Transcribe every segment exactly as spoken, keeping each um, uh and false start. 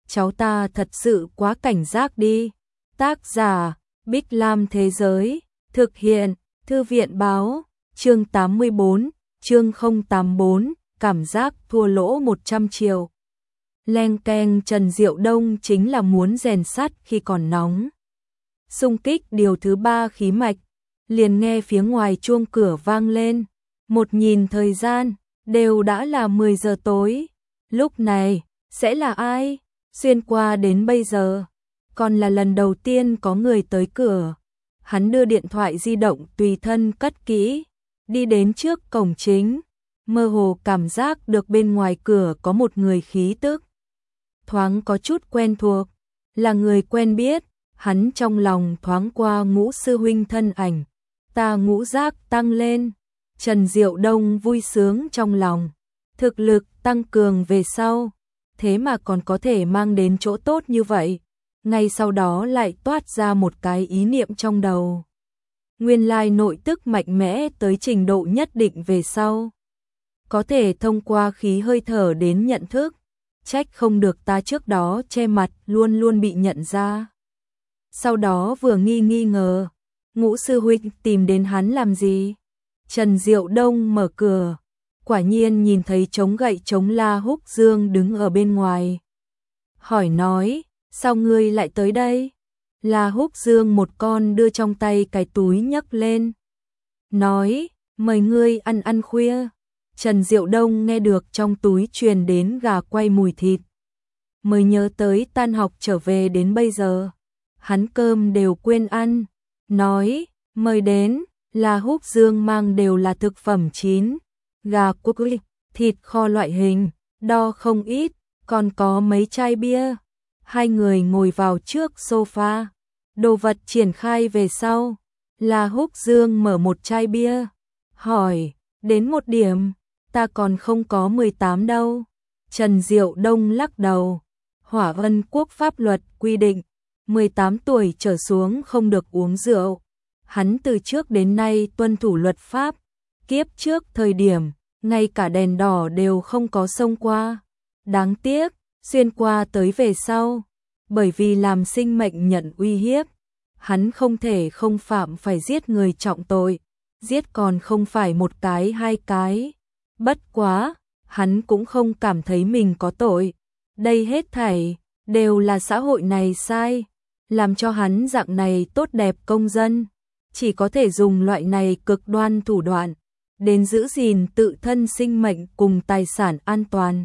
cháu ta thật sự quá cảnh giác đi. Tác giả, Bích Lam Thế Giới, thực hiện, Thư viện Báo, chương tám mươi bốn, chương không tám bốn, cảm giác thua lỗ một trăm triệu. Leng keng, Trần Diệu Đông chính là muốn rèn sắt khi còn nóng. Xung kích điều thứ ba khí mạch, liền nghe phía ngoài chuông cửa vang lên. Một nhìn thời gian, đều đã là mười giờ tối. Lúc này, sẽ là ai? Xuyên qua đến bây giờ, còn là lần đầu tiên có người tới cửa. Hắn đưa điện thoại di động tùy thân cất kỹ, đi đến trước cổng chính, mơ hồ cảm giác được bên ngoài cửa có một người khí tức. Thoáng có chút quen thuộc, là người quen biết, hắn trong lòng thoáng qua Ngũ sư huynh thân ảnh. Ta ngũ giác tăng lên, Trần Diệu Đông vui sướng trong lòng, thực lực tăng cường về sau, thế mà còn có thể mang đến chỗ tốt như vậy. Ngay sau đó lại toát ra một cái ý niệm trong đầu. Nguyên lai nội tức mạnh mẽ tới trình độ nhất định về sau, có thể thông qua khí hơi thở đến nhận thức, trách không được ta trước đó che mặt luôn luôn bị nhận ra. Sau đó vừa nghi nghi ngờ, Ngũ sư huynh tìm đến hắn làm gì? Trần Diệu Đông mở cửa, quả nhiên nhìn thấy chống gậy chống La Húc Dương đứng ở bên ngoài. Hỏi nói, sao ngươi lại tới đây? La Húc Dương một con đưa trong tay cái túi nhấc lên. Nói, mời ngươi ăn ăn khuya. Trần Diệu Đông nghe được trong túi truyền đến gà quay mùi thịt. Mới nhớ tới tan học trở về đến bây giờ, hắn cơm đều quên ăn. Nói, mời đến, La Húc Dương mang đều là thực phẩm chín, gà cuốc, thịt kho loại hình, đo không ít, còn có mấy chai bia. Hai người ngồi vào trước sofa, đồ vật triển khai về sau. La Húc Dương mở một chai bia, hỏi, đến một điểm, ta còn không có mười tám đâu. Trần Diệu Đông lắc đầu, Hỏa Vân Quốc pháp luật quy định, mười tám tuổi trở xuống không được uống rượu. Hắn từ trước đến nay tuân thủ luật pháp, kiếp trước thời điểm, ngay cả đèn đỏ đều không có xông qua. Đáng tiếc, xuyên qua tới về sau, bởi vì làm sinh mệnh nhận uy hiếp, hắn không thể không phạm phải giết người trọng tội, giết còn không phải một cái hai cái. Bất quá, hắn cũng không cảm thấy mình có tội. Đây hết thảy đều là xã hội này sai, làm cho hắn dạng này tốt đẹp công dân, chỉ có thể dùng loại này cực đoan thủ đoạn đến giữ gìn tự thân sinh mệnh cùng tài sản an toàn.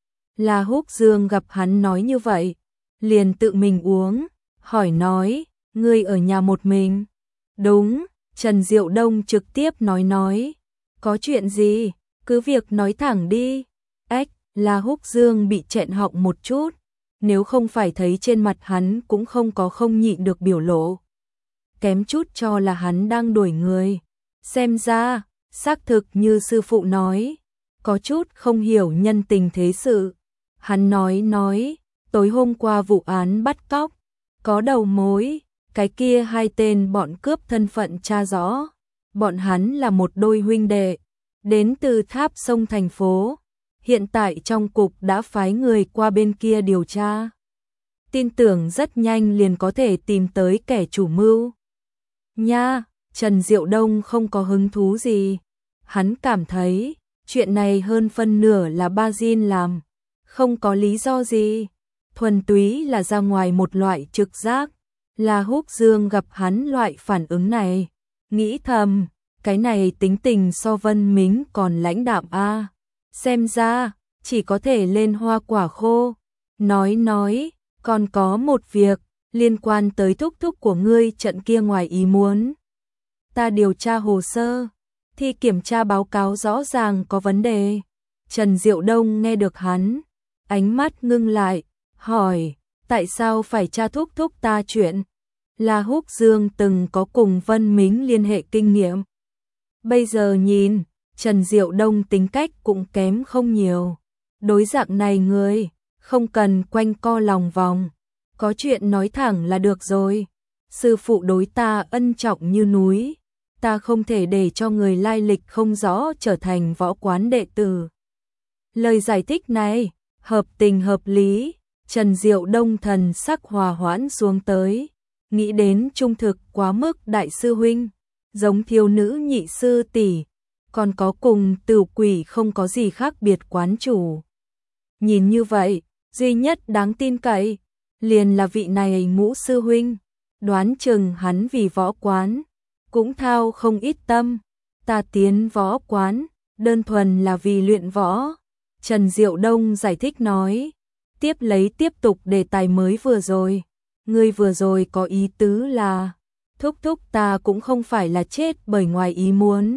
La Húc Dương gặp hắn nói như vậy, liền tự mình uống, hỏi nói, ngươi ở nhà một mình? Đúng, Trần Diệu Đông trực tiếp nói nói, có chuyện gì, cứ việc nói thẳng đi. Ách, La Húc Dương bị chẹn họng một chút, nếu không phải thấy trên mặt hắn cũng không có không nhịn được biểu lộ. Kém chút cho là hắn đang đuổi người. Xem ra, xác thực như sư phụ nói, có chút không hiểu nhân tình thế sự. Hắn nói nói, tối hôm qua vụ án bắt cóc, có đầu mối, cái kia hai tên bọn cướp thân phận tra rõ. Bọn hắn là một đôi huynh đệ, đến từ Tháp Sông thành phố. Hiện tại trong cục đã phái người qua bên kia điều tra. Tin tưởng rất nhanh liền có thể tìm tới kẻ chủ mưu. Nha, Trần Diệu Đông không có hứng thú gì. Hắn cảm thấy, chuyện này hơn phân nửa là Ba Jin làm. Không có lý do gì. Thuần túy là ra ngoài một loại trực giác. La Húc Dương gặp hắn loại phản ứng này, nghĩ thầm, cái này tính tình so Vân Mính còn lãnh đạm a. Xem ra, chỉ có thể lên hoa quả khô. Nói nói, còn có một việc, liên quan tới thúc thúc của ngươi trận kia ngoài ý muốn. Ta điều tra hồ sơ, thì kiểm tra báo cáo rõ ràng có vấn đề. Trần Diệu Đông nghe được hắn, ánh mắt ngưng lại, hỏi, tại sao phải tra thúc thúc ta chuyện? La Húc Dương từng có cùng Vân Mính liên hệ kinh nghiệm. Bây giờ nhìn, Trần Diệu Đông tính cách cũng kém không nhiều. Đối dạng này người, không cần quanh co lòng vòng, có chuyện nói thẳng là được rồi. Sư phụ đối ta ân trọng như núi, ta không thể để cho người lai lịch không rõ trở thành võ quán đệ tử. Lời giải thích này, hợp tình hợp lý, Trần Diệu Đông thần sắc hòa hoãn xuống tới, nghĩ đến trung thực quá mức đại sư huynh, giống thiếu nữ nhị sư tỷ, còn có cùng Tử Quỷ không có gì khác biệt quán chủ. Nhìn như vậy, duy nhất đáng tin cậy liền là vị này Ngũ sư huynh, đoán chừng hắn vì võ quán cũng thao không ít tâm, ta tiến võ quán đơn thuần là vì luyện võ. Trần Diệu Đông giải thích nói, tiếp lấy tiếp tục đề tài mới vừa rồi, ngươi vừa rồi có ý tứ là, thúc thúc ta cũng không phải là chết bởi ngoài ý muốn.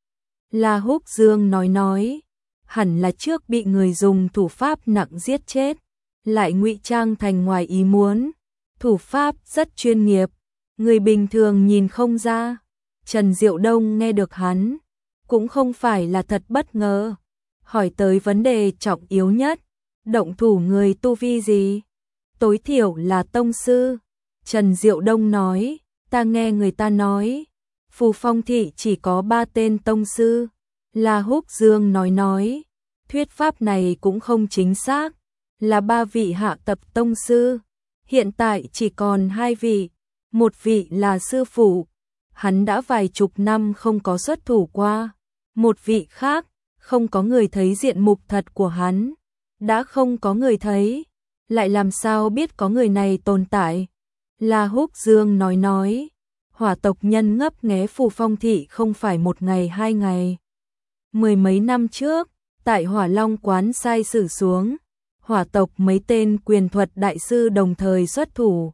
La Húc Dương nói nói, hẳn là trước bị người dùng thủ pháp nặng giết chết, lại ngụy trang thành ngoài ý muốn, thủ pháp rất chuyên nghiệp, người bình thường nhìn không ra. Trần Diệu Đông nghe được hắn, cũng không phải là thật bất ngờ, hỏi tới vấn đề trọng yếu nhất, động thủ người tu vi gì? Tối thiểu là tông sư. Trần Diệu Đông nói, ta nghe người ta nói, Phù Phong thị chỉ có ba tên tông sư. La Húc Dương nói nói, thuyết pháp này cũng không chính xác, là ba vị hạ tập tông sư, hiện tại chỉ còn hai vị, một vị là sư phụ, hắn đã vài chục năm không có xuất thủ qua, một vị khác, không có người thấy diện mục thật của hắn, đã không có người thấy, lại làm sao biết có người này tồn tại. La Húc Dương nói nói, hỏa tộc nhân ngấp nghé Phù Phong thị không phải một ngày hai ngày. Mười mấy năm trước, tại Hỏa Long quán sai sử xuống, hỏa tộc mấy tên quyền thuật đại sư đồng thời xuất thủ.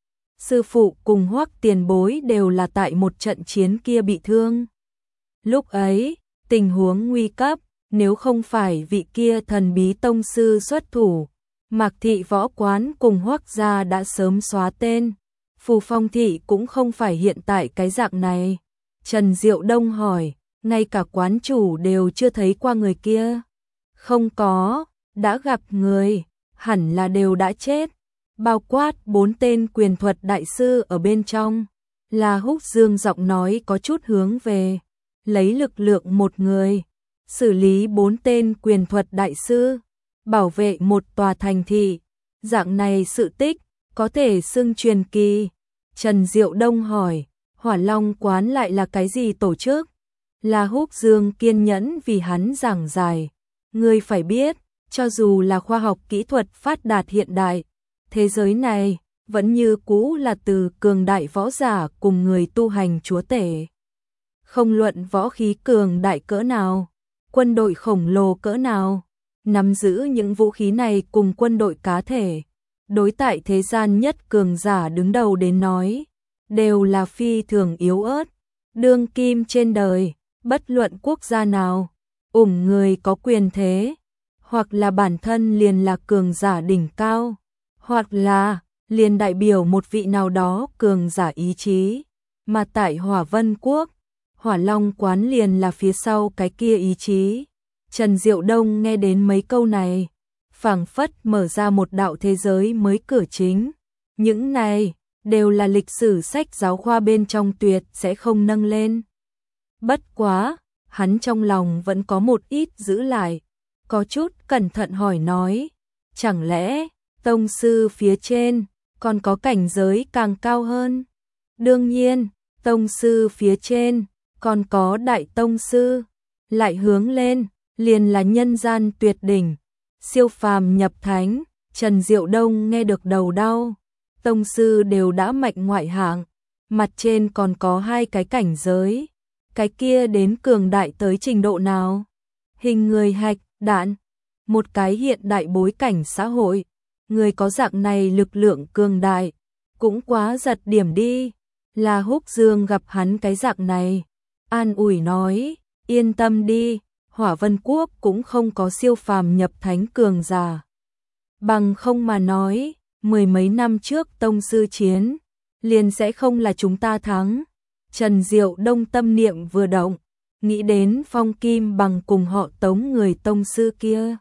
Sư phụ cùng Hoắc tiền bối đều là tại một trận chiến kia bị thương. Lúc ấy, tình huống nguy cấp, nếu không phải vị kia thần bí tông sư xuất thủ, Mạc thị võ quán cùng Hoắc gia đã sớm xóa tên. Phù Phong thị cũng không phải hiện tại cái dạng này. Trần Diệu Đông hỏi, ngay cả quán chủ đều chưa thấy qua người kia. Không có, đã gặp người, hẳn là đều đã chết. Bao quát bốn tên quyền thuật đại sư ở bên trong. La Húc Dương giọng nói có chút hướng về, lấy lực lượng một người, xử lý bốn tên quyền thuật đại sư, bảo vệ một tòa thành thị. Dạng này sự tích, có thể xưng truyền kỳ. Trần Diệu Đông hỏi, Hỏa Long quán lại là cái gì tổ chức? La Húc Dương kiên nhẫn vì hắn giảng giải. Ngươi phải biết, cho dù là khoa học kỹ thuật phát đạt hiện đại, thế giới này vẫn như cũ là từ cường đại võ giả cùng người tu hành chúa tể. Không luận võ khí cường đại cỡ nào, quân đội khổng lồ cỡ nào, nắm giữ những vũ khí này cùng quân đội cá thể, đối tại thế gian nhất cường giả đứng đầu đến nói, đều là phi thường yếu ớt. Đương kim trên đời, bất luận quốc gia nào, ủng người có quyền thế, hoặc là bản thân liền là cường giả đỉnh cao, hoặc là liền đại biểu một vị nào đó cường giả ý chí, mà tại Hỏa Vân Quốc, Hỏa Long quán liền là phía sau cái kia ý chí. Trần Diệu Đông nghe đến mấy câu này, phảng phất mở ra một đạo thế giới mới cửa chính. Những này đều là lịch sử sách giáo khoa bên trong tuyệt sẽ không nâng lên. Bất quá, hắn trong lòng vẫn có một ít giữ lại, có chút cẩn thận hỏi nói, chẳng lẽ tông sư phía trên còn có cảnh giới càng cao hơn? Đương nhiên, tông sư phía trên còn có đại tông sư, lại hướng lên liền là nhân gian tuyệt đỉnh, siêu phàm nhập thánh. Trần Diệu Đông nghe được đầu đau, tông sư đều đã mạnh ngoại hạng, mặt trên còn có hai cái cảnh giới, cái kia đến cường đại tới trình độ nào? Hình người hạch đạn, một cái hiện đại bối cảnh xã hội, người có dạng này lực lượng cường đại, cũng quá giật điểm đi. La Húc Dương gặp hắn cái dạng này, an ủi nói, yên tâm đi, Hỏa Vân Quốc cũng không có siêu phàm nhập thánh cường giả. Bằng không mà nói, mười mấy năm trước tông sư chiến, liền sẽ không là chúng ta thắng. Trần Diệu Đông tâm niệm vừa động, nghĩ đến Phong Kim Bằng cùng họ Tống người tông sư kia.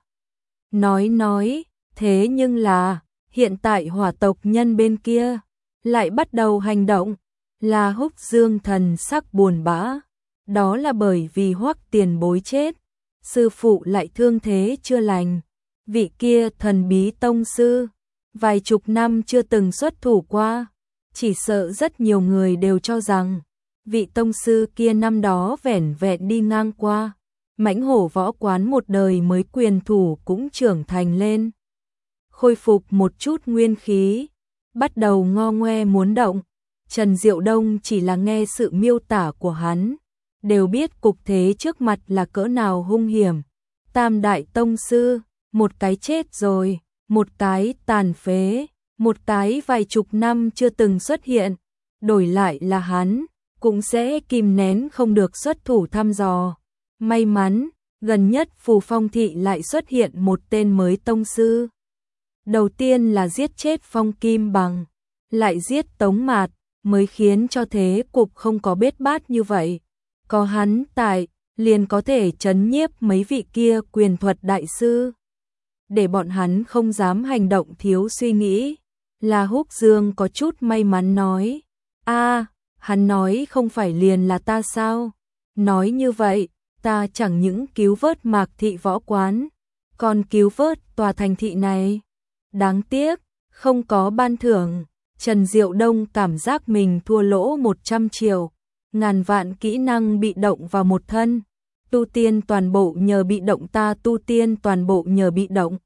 Nói nói, thế nhưng là, hiện tại hỏa tộc nhân bên kia, lại bắt đầu hành động. La Húc Dương thần sắc buồn bã, đó là bởi vì Hoắc tiền bối chết, sư phụ lại thương thế chưa lành, vị kia thần bí tông sư, vài chục năm chưa từng xuất thủ qua. Chỉ sợ rất nhiều người đều cho rằng vị tông sư kia năm đó vẻn vẹn đi ngang qua. Mãnh hổ võ quán một đời mới quyền thủ cũng trưởng thành lên. Khôi phục một chút nguyên khí, bắt đầu ngo ngoe muốn động. Trần Diệu Đông chỉ là nghe sự miêu tả của hắn, đều biết cục thế trước mặt là cỡ nào hung hiểm. Tam đại tông sư, một cái chết rồi, một cái tàn phế, một cái vài chục năm chưa từng xuất hiện, đổi lại là hắn, cũng sẽ kìm nén không được xuất thủ thăm dò. May mắn, gần nhất Phù Phong Thị lại xuất hiện một tên mới tông sư. Đầu tiên là giết chết Phong Kim Bằng, lại giết Tống Mạt, mới khiến cho thế cục không có bết bát như vậy. Có hắn tại, liền có thể trấn nhiếp mấy vị kia quyền thuật đại sư, để bọn hắn không dám hành động thiếu suy nghĩ. Là Húc Dương có chút may mắn nói, a, hắn nói không phải liền là ta sao? Nói như vậy, ta chẳng những cứu vớt Mạc Thị võ quán, còn cứu vớt tòa thành thị này. Đáng tiếc, không có ban thưởng. Trần Diệu Đông cảm giác mình thua lỗ một trăm triệu, ngàn vạn kỹ năng bị động vào một thân. Tu tiên toàn bộ nhờ bị động, ta tu tiên toàn bộ nhờ bị động.